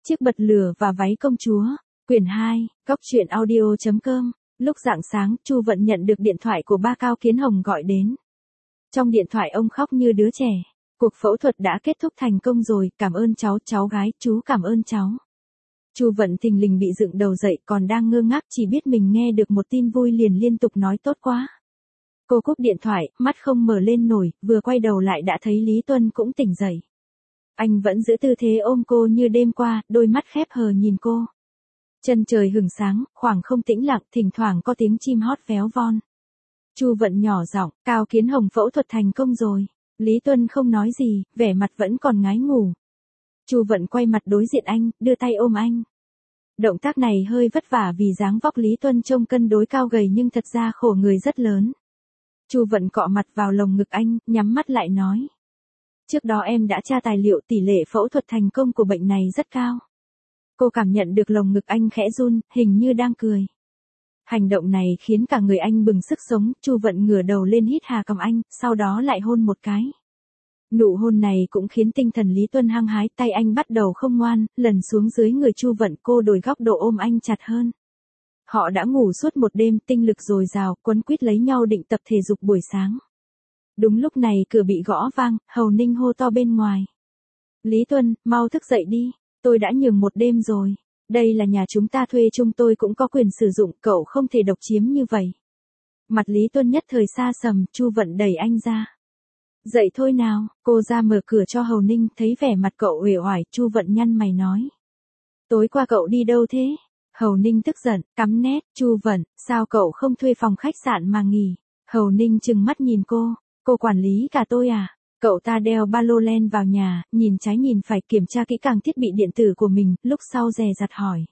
Chiếc bật lửa và váy công chúa, quyển 2, góc truyện audio.com. Lúc rạng sáng, Chu Vận nhận được điện thoại của ba Cao Kiến Hồng gọi đến. Trong điện thoại ông khóc như đứa trẻ. Cuộc phẫu thuật đã kết thúc thành công rồi, cảm ơn cháu gái, chú cảm ơn cháu. Chu Vận thình lình bị dựng đầu dậy, còn đang ngơ ngác chỉ biết mình nghe được một tin vui liền liên tục nói tốt quá. Cô cúp điện thoại, mắt không mở lên nổi, vừa quay đầu lại đã thấy Lý Tuân cũng tỉnh dậy. Anh vẫn giữ tư thế ôm cô như đêm qua, đôi mắt khép hờ nhìn cô. Chân trời hừng sáng, khoảng không tĩnh lặng, thỉnh thoảng có tiếng chim hót véo von. Chu Vận nhỏ giọng, Cao Kiến Hồng phẫu thuật thành công rồi. Lý Tuân không nói gì, vẻ mặt vẫn còn ngái ngủ. Chu Vận quay mặt đối diện anh, đưa tay ôm anh. Động tác này hơi vất vả vì dáng vóc Lý Tuân trông cân đối cao gầy nhưng thật ra khổ người rất lớn. Chu Vận cọ mặt vào lồng ngực anh, nhắm mắt lại nói. Trước đó em đã tra tài liệu, tỷ lệ phẫu thuật thành công của bệnh này rất cao. Cô cảm nhận được lồng ngực anh khẽ run, hình như đang cười. Hành động này khiến cả người anh bừng sức sống, Chu Vận ngửa đầu lên hít hà cầm anh, sau đó lại hôn một cái. Nụ hôn này cũng khiến tinh thần Lý Tuân hăng hái, tay anh bắt đầu không ngoan, lần xuống dưới người Chu Vận, cô đổi góc độ ôm anh chặt hơn. Họ đã ngủ suốt một đêm, tinh lực dồi dào, quấn quýt lấy nhau định tập thể dục buổi sáng. Đúng lúc này cửa bị gõ vang, Hầu Ninh hô to bên ngoài. Lý Tuân, mau thức dậy đi, tôi đã nhường một đêm rồi. Đây là nhà chúng ta thuê chung, tôi cũng có quyền sử dụng, cậu không thể độc chiếm như vậy. Mặt Lý Tuân nhất thời xa sầm, Chu Vận đẩy anh ra. Dậy thôi nào, cô ra mở cửa cho Hầu Ninh, thấy vẻ mặt cậu uể oải, Chu Vận nhăn mày nói. Tối qua cậu đi đâu thế? Hầu Ninh tức giận, cắm nét, Chu Vận, sao cậu không thuê phòng khách sạn mà nghỉ? Hầu Ninh trừng mắt nhìn cô quản lý cả tôi à? Cậu ta đeo ba lô len vào nhà, nhìn trái nhìn phải, kiểm tra kỹ càng thiết bị điện tử của mình, lúc sau dè dặt hỏi.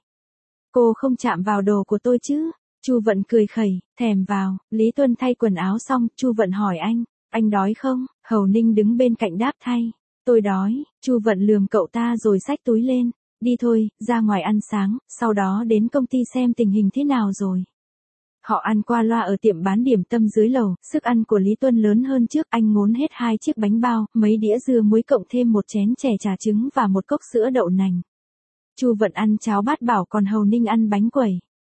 Cô không chạm vào đồ của tôi chứ? Chu Vận cười khẩy, thèm vào. Lý Tuân thay quần áo xong, Chu Vận hỏi anh đói không? Hầu Ninh đứng bên cạnh đáp thay. Tôi đói. Chu Vận lườm cậu ta rồi xách túi lên. Đi thôi, ra ngoài ăn sáng, sau đó đến công ty xem tình hình thế nào rồi. Họ ăn qua loa ở tiệm bán điểm tâm dưới lầu, sức ăn của Lý Tuân lớn hơn trước, anh ngốn hết 2 chiếc bánh bao, mấy đĩa dưa muối cộng thêm một chén chè trà trứng và một cốc sữa đậu nành. Chu Vận ăn cháo bát bảo, còn Hầu Ninh ăn bánh quẩy.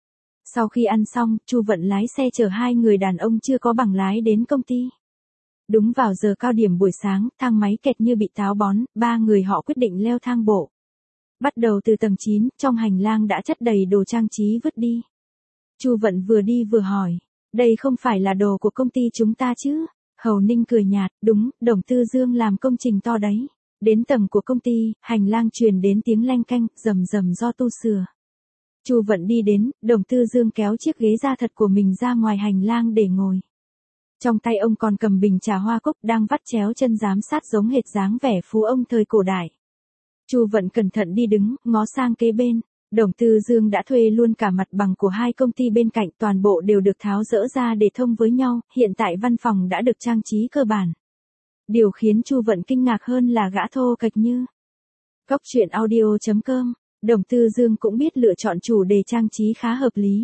Sau khi ăn xong, Chu Vận lái xe chở 2 người đàn ông chưa có bằng lái đến công ty. Đúng vào giờ cao điểm buổi sáng, thang máy kẹt như bị táo bón, 3 người họ quyết định leo thang bộ. Bắt đầu từ tầng 9, trong hành lang đã chất đầy đồ trang trí vứt đi. Chu Vận vừa đi vừa hỏi, đây không phải là đồ của công ty chúng ta chứ? Hầu Ninh cười nhạt, đúng, Đồng Tư Dương làm công trình to đấy. Đến tầng của công ty, hành lang truyền đến tiếng leng keng, rầm rầm do tu sửa. Chu Vận đi đến, Đồng Tư Dương kéo chiếc ghế da thật của mình ra ngoài hành lang để ngồi. Trong tay ông còn cầm bình trà hoa cúc, đang vắt chéo chân giám sát giống hệt dáng vẻ phú ông thời cổ đại. Chu Vận cẩn thận đi đứng, ngó sang kế bên. Đồng Tư Dương đã thuê luôn cả mặt bằng của 2 công ty bên cạnh, toàn bộ đều được tháo dỡ ra để thông với nhau, hiện tại văn phòng đã được trang trí cơ bản. Điều khiến Chu Vận kinh ngạc hơn là gã thô kệch như. Góc truyện audio.com, Đồng Tư Dương cũng biết lựa chọn chủ đề trang trí khá hợp lý.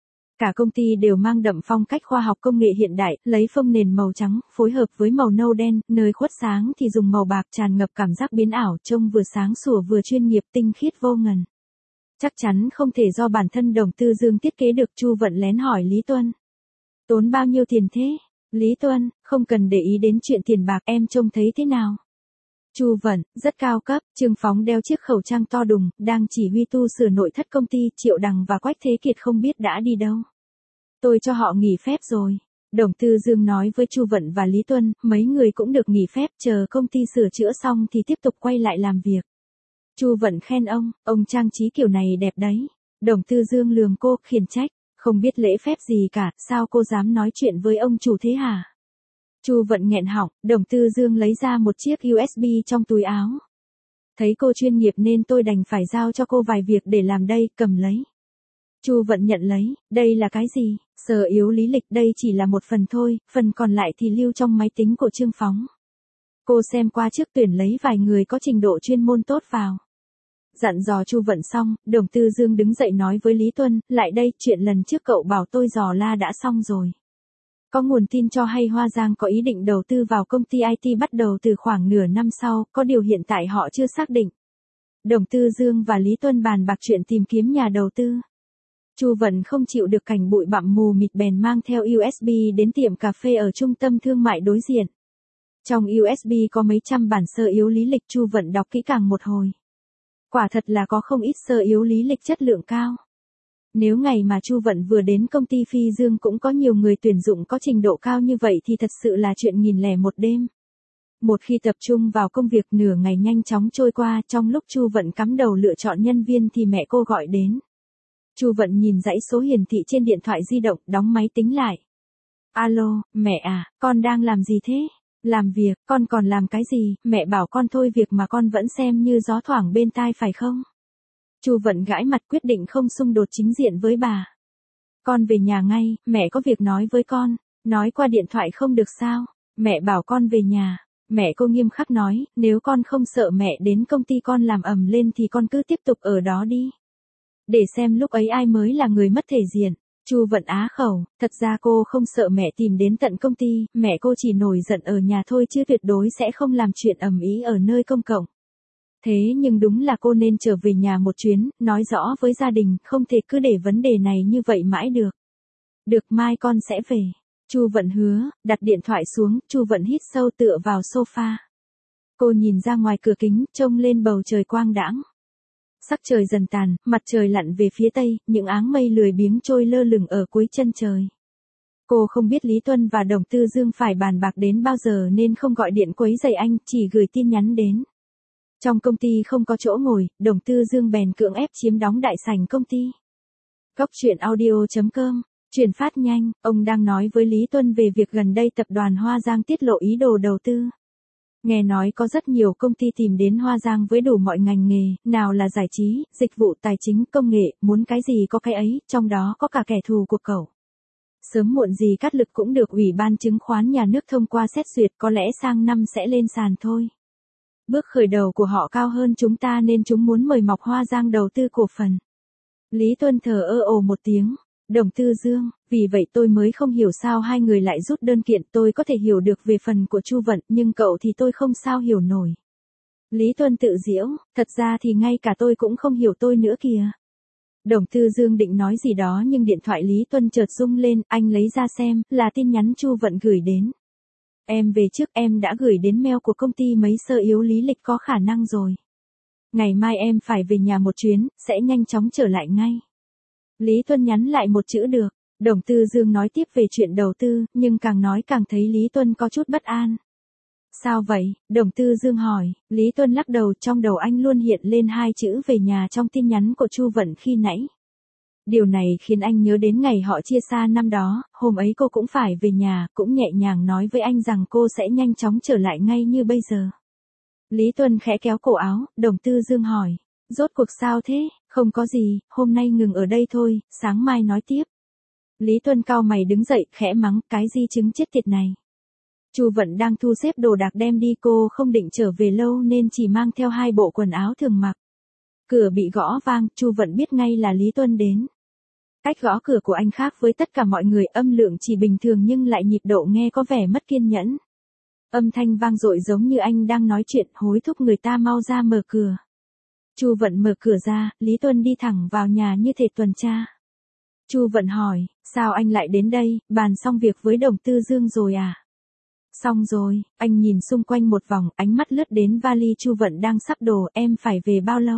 Cả công ty đều mang đậm phong cách khoa học công nghệ hiện đại, lấy phông nền màu trắng, phối hợp với màu nâu đen, nơi khuất sáng thì dùng màu bạc, tràn ngập cảm giác biến ảo, trông vừa sáng sủa vừa chuyên nghiệp, tinh khiết vô ngần. Chắc chắn không thể do bản thân Đồng Tư Dương thiết kế được. Chu Vận lén hỏi Lý Tuân. Tốn bao nhiêu tiền thế? Lý Tuân, không cần để ý đến chuyện tiền bạc, em trông thấy thế nào? Chu Vận, rất cao cấp. Trương Phóng đeo chiếc khẩu trang to đùng, đang chỉ huy tu sửa nội thất công ty. Triệu Đằng và Quách Thế Kiệt không biết đã đi đâu. Tôi cho họ nghỉ phép rồi. Đồng Tư Dương nói với Chu Vận và Lý Tuân, mấy người cũng được nghỉ phép, chờ công ty sửa chữa xong thì tiếp tục quay lại làm việc. Chu Vận khen ông trang trí kiểu này đẹp đấy. Đồng Tư Dương lườm cô, khiển trách, không biết lễ phép gì cả, sao cô dám nói chuyện với ông chủ thế hả? Chu Vận nghẹn họng, Đồng Tư Dương lấy ra một chiếc USB trong túi áo. Thấy cô chuyên nghiệp nên tôi đành phải giao cho cô vài việc để làm đây, cầm lấy. Chu Vận nhận lấy, đây là cái gì? Sở yếu lý lịch, đây chỉ là một phần thôi, phần còn lại thì lưu trong máy tính của Trương Phóng. Cô xem qua trước tuyển lấy vài người có trình độ chuyên môn tốt vào. Dặn dò Chu Vận xong, Đồng Tư Dương đứng dậy nói với Lý Tuân, lại đây, chuyện lần trước cậu bảo tôi dò la đã xong rồi. Có nguồn tin cho hay Hoa Giang có ý định đầu tư vào công ty IT bắt đầu từ khoảng nửa năm sau, có điều hiện tại họ chưa xác định. Đồng Tư Dương và Lý Tuân bàn bạc chuyện tìm kiếm nhà đầu tư. Chu Vận không chịu được cảnh bụi bặm mù mịt bèn mang theo USB đến tiệm cà phê ở trung tâm thương mại đối diện. Trong USB có mấy trăm bản sơ yếu lý lịch, Chu Vận đọc kỹ càng một hồi. Quả thật là có không ít sơ yếu lý lịch chất lượng cao. Nếu ngày mà Chu Vận vừa đến công ty Phi Dương cũng có nhiều người tuyển dụng có trình độ cao như vậy thì thật sự là chuyện 1001 đêm. Một khi tập trung vào công việc, nửa ngày nhanh chóng trôi qua. Trong lúc Chu Vận cắm đầu lựa chọn nhân viên thì mẹ cô gọi đến. Chu Vận nhìn dãy số hiển thị trên điện thoại di động, đóng máy tính lại. Alo, mẹ à, con đang làm gì thế? Làm việc, con còn làm cái gì? Mẹ bảo con thôi việc mà con vẫn xem như gió thoảng bên tai phải không? Chu Vận gãi mặt, quyết định không xung đột chính diện với bà. Con về nhà ngay, mẹ có việc nói với con. Nói qua điện thoại không được sao? Mẹ bảo con về nhà. Mẹ cô nghiêm khắc nói, nếu con không sợ mẹ đến công ty con làm ầm lên thì con cứ tiếp tục ở đó đi. Để xem lúc ấy ai mới là người mất thể diện. Chu Vận á khẩu, thật ra cô không sợ mẹ tìm đến tận công ty, mẹ cô chỉ nổi giận ở nhà thôi chứ tuyệt đối sẽ không làm chuyện ầm ĩ ở nơi công cộng. Thế nhưng đúng là cô nên trở về nhà một chuyến, nói rõ với gia đình, không thể cứ để vấn đề này như vậy mãi được. Được, mai con sẽ về. Chu Vận hứa, đặt điện thoại xuống. Chu Vận hít sâu tựa vào sofa. Cô nhìn ra ngoài cửa kính, trông lên bầu trời quang đãng. Sắc trời dần tàn, mặt trời lặn về phía tây, những áng mây lười biếng trôi lơ lửng ở cuối chân trời. Cô không biết Lý Tuân và Đồng Tư Dương phải bàn bạc đến bao giờ nên không gọi điện quấy rầy anh, chỉ gửi tin nhắn đến. Trong công ty không có chỗ ngồi, Đồng Tư Dương bèn cưỡng ép chiếm đóng đại sảnh công ty. Góc truyện audio.com, truyền phát nhanh, ông đang nói với Lý Tuân về việc gần đây tập đoàn Hoa Giang tiết lộ ý đồ đầu tư. Nghe nói có rất nhiều công ty tìm đến Hoa Giang với đủ mọi ngành nghề, nào là giải trí, dịch vụ, tài chính, công nghệ, muốn cái gì có cái ấy, trong đó có cả kẻ thù của cậu. Sớm muộn gì Cát Lực cũng được Ủy ban Chứng khoán Nhà nước thông qua xét duyệt, có lẽ sang năm sẽ lên sàn thôi. Bước khởi đầu của họ cao hơn chúng ta nên chúng muốn mời mọc Hoa Giang đầu tư cổ phần. Lý Tuân thở ơ một tiếng. Đồng Tư Dương, vì vậy tôi mới không hiểu sao hai người lại rút đơn kiện. Tôi có thể hiểu được về phần của Chu Vận, nhưng cậu thì tôi không sao hiểu nổi. Lý Tuân tự giễu, thật ra thì ngay cả tôi cũng không hiểu tôi nữa kìa. Đồng Tư Dương định nói gì đó nhưng điện thoại Lý Tuân chợt rung lên, anh lấy ra xem, là tin nhắn Chu Vận gửi đến. Em về trước, em đã gửi đến mail của công ty mấy sơ yếu lý lịch có khả năng rồi. Ngày mai em phải về nhà một chuyến, sẽ nhanh chóng trở lại ngay. Lý Tuân nhắn lại một chữ được. Đồng Tư Dương nói tiếp về chuyện đầu tư, nhưng càng nói càng thấy Lý Tuân có chút bất an. Sao vậy? Đồng Tư Dương hỏi. Lý Tuân lắc đầu, trong đầu anh luôn hiện lên hai chữ về nhà trong tin nhắn của Chu Vận khi nãy. Điều này khiến anh nhớ đến ngày họ chia xa năm đó, hôm ấy cô cũng phải về nhà, cũng nhẹ nhàng nói với anh rằng cô sẽ nhanh chóng trở lại ngay như bây giờ. Lý Tuân khẽ kéo cổ áo, Đồng Tư Dương hỏi. Rốt cuộc sao thế? Không có gì, hôm nay ngừng ở đây thôi, sáng mai nói tiếp. Lý Tuân cau mày đứng dậy, khẽ mắng, cái di chứng chết tiệt này. Chu Vận đang thu xếp đồ đạc đem đi, cô không định trở về lâu nên chỉ mang theo 2 bộ quần áo thường mặc. Cửa bị gõ vang, Chu Vận biết ngay là Lý Tuân đến. Cách gõ cửa của anh khác với tất cả mọi người, âm lượng chỉ bình thường nhưng lại nhịp độ nghe có vẻ mất kiên nhẫn. Âm thanh vang dội giống như anh đang nói chuyện, hối thúc người ta mau ra mở cửa. Chu Vận mở cửa ra, Lý Tuân đi thẳng vào nhà như thể tuần tra. Chu Vận hỏi, sao anh lại đến đây, bàn xong việc với Đồng Tư Dương rồi à? Xong rồi, anh nhìn xung quanh một vòng, ánh mắt lướt đến vali Chu Vận đang sắp đồ, em phải về bao lâu?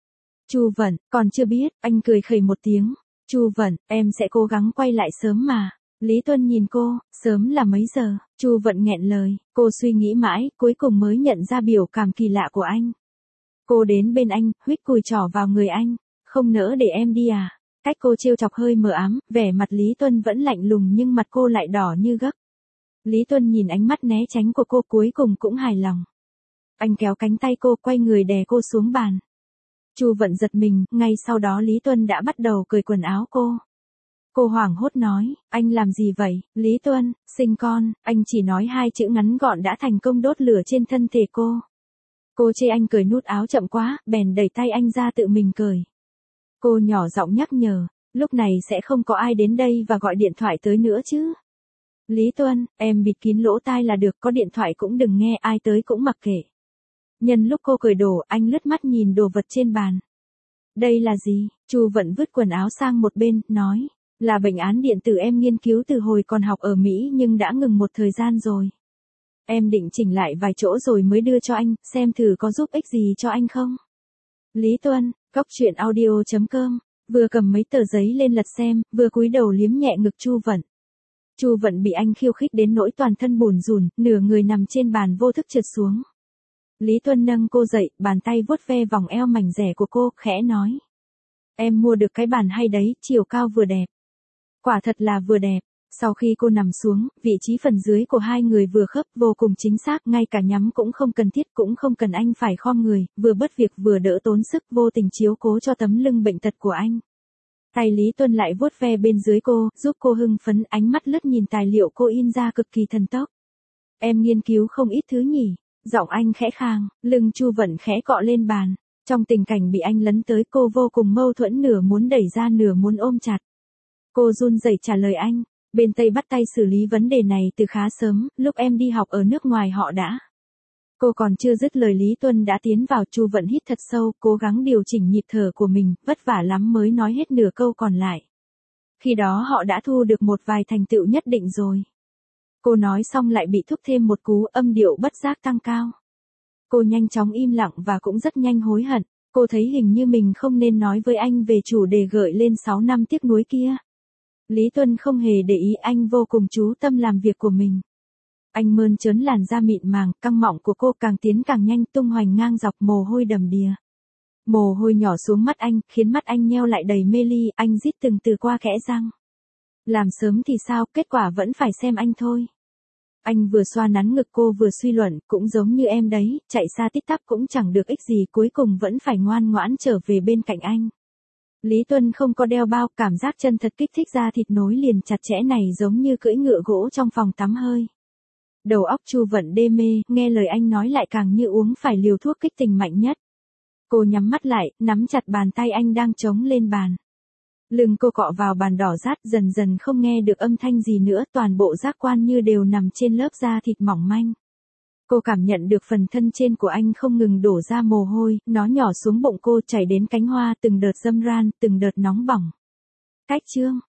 Chu Vận, còn chưa biết, anh cười khẩy một tiếng. Chu Vận, em sẽ cố gắng quay lại sớm mà. Lý Tuân nhìn cô, sớm là mấy giờ? Chu Vận nghẹn lời, cô suy nghĩ mãi, cuối cùng mới nhận ra biểu cảm kỳ lạ của anh. Cô đến bên anh, huých cùi trỏ vào người anh. Không nỡ để em đi à? Cách cô trêu chọc hơi mờ ám, vẻ mặt Lý Tuân vẫn lạnh lùng nhưng mặt cô lại đỏ như gấc. Lý Tuân nhìn ánh mắt né tránh của cô cuối cùng cũng hài lòng. Anh kéo cánh tay cô, quay người đè cô xuống bàn. Chu Vận giật mình, ngay sau đó Lý Tuân đã bắt đầu cởi quần áo cô. Cô hoảng hốt nói, anh làm gì vậy? Lý Tuân, sinh con, anh chỉ nói 2 chữ ngắn gọn đã thành công đốt lửa trên thân thể cô. Cô chê anh cởi nút áo chậm quá, bèn đẩy tay anh ra tự mình cởi. Cô nhỏ giọng nhắc nhở, lúc này sẽ không có ai đến đây và gọi điện thoại tới nữa chứ. Lý Tuân, em bịt kín lỗ tai là được, có điện thoại cũng đừng nghe, ai tới cũng mặc kệ. Nhân lúc cô cởi đồ, anh lướt mắt nhìn đồ vật trên bàn. Đây là gì? Chu Vận vứt quần áo sang một bên, nói. Là bệnh án điện tử em nghiên cứu từ hồi còn học ở Mỹ nhưng đã ngừng một thời gian rồi. Em định chỉnh lại vài chỗ rồi mới đưa cho anh, xem thử có giúp ích gì cho anh không? Lý Tuân, coctruyện.audio.com, vừa cầm mấy tờ giấy lên lật xem, vừa cúi đầu liếm nhẹ ngực Chu Vận. Chu Vận bị anh khiêu khích đến nỗi toàn thân bủn rủn, nửa người nằm trên bàn vô thức trượt xuống. Lý Tuân nâng cô dậy, bàn tay vuốt ve vòng eo mảnh dẻ của cô, khẽ nói. Em mua được cái bàn hay đấy, chiều cao vừa đẹp. Quả thật là vừa đẹp. Sau khi cô nằm xuống, vị trí phần dưới của hai người vừa khớp, vô cùng chính xác, ngay cả nhắm cũng không cần thiết, cũng không cần anh phải khom người, vừa bớt việc vừa đỡ tốn sức, vô tình chiếu cố cho tấm lưng bệnh tật của anh. Tay Lý Tuân lại vuốt ve bên dưới cô, giúp cô hưng phấn, ánh mắt lướt nhìn tài liệu cô in ra cực kỳ thần tốc. Em nghiên cứu không ít thứ nhỉ? Giọng anh khẽ khàng, lưng Chu Vận khẽ cọ lên bàn. Trong tình cảnh bị anh lấn tới, cô vô cùng mâu thuẫn, nửa muốn đẩy ra nửa muốn ôm chặt. Cô run rẩy trả lời anh. Bên Tây bắt tay xử lý vấn đề này từ khá sớm, lúc em đi học ở nước ngoài họ đã. Cô còn chưa dứt lời Lý Tuân đã tiến vào. Chu Vận hít thật sâu, cố gắng điều chỉnh nhịp thở của mình, vất vả lắm mới nói hết nửa câu còn lại. Khi đó họ đã thu được một vài thành tựu nhất định rồi. Cô nói xong lại bị thúc thêm một cú, âm điệu bất giác tăng cao. Cô nhanh chóng im lặng và cũng rất nhanh hối hận. Cô thấy hình như mình không nên nói với anh về chủ đề gợi lên 6 năm tiếc nuối kia. Lý Tuân không hề để ý, anh vô cùng chú tâm làm việc của mình. Anh mơn trớn làn da mịn màng, căng mọng của cô càng tiến càng nhanh, tung hoành ngang dọc, mồ hôi đầm đìa. Mồ hôi nhỏ xuống mắt anh, khiến mắt anh nheo lại đầy mê ly, anh rít từng từ qua kẽ răng. Làm sớm thì sao, kết quả vẫn phải xem anh thôi. Anh vừa xoa nắn ngực cô vừa suy luận, cũng giống như em đấy, chạy xa tít tắp cũng chẳng được ích gì, cuối cùng vẫn phải ngoan ngoãn trở về bên cạnh anh. Lý Tuân không có đeo bao, cảm giác chân thật kích thích, da thịt nối liền chặt chẽ này giống như cưỡi ngựa gỗ trong phòng tắm hơi. Đầu óc Chu Vận đê mê, nghe lời anh nói lại càng như uống phải liều thuốc kích tình mạnh nhất. Cô nhắm mắt lại, nắm chặt bàn tay anh đang chống lên bàn. Lưng cô cọ vào bàn đỏ rát, dần dần không nghe được âm thanh gì nữa, toàn bộ giác quan như đều nằm trên lớp da thịt mỏng manh. Cô cảm nhận được phần thân trên của anh không ngừng đổ ra mồ hôi, nó nhỏ xuống bụng cô, chảy đến cánh hoa, từng đợt dâm ran, từng đợt nóng bỏng. Cách chương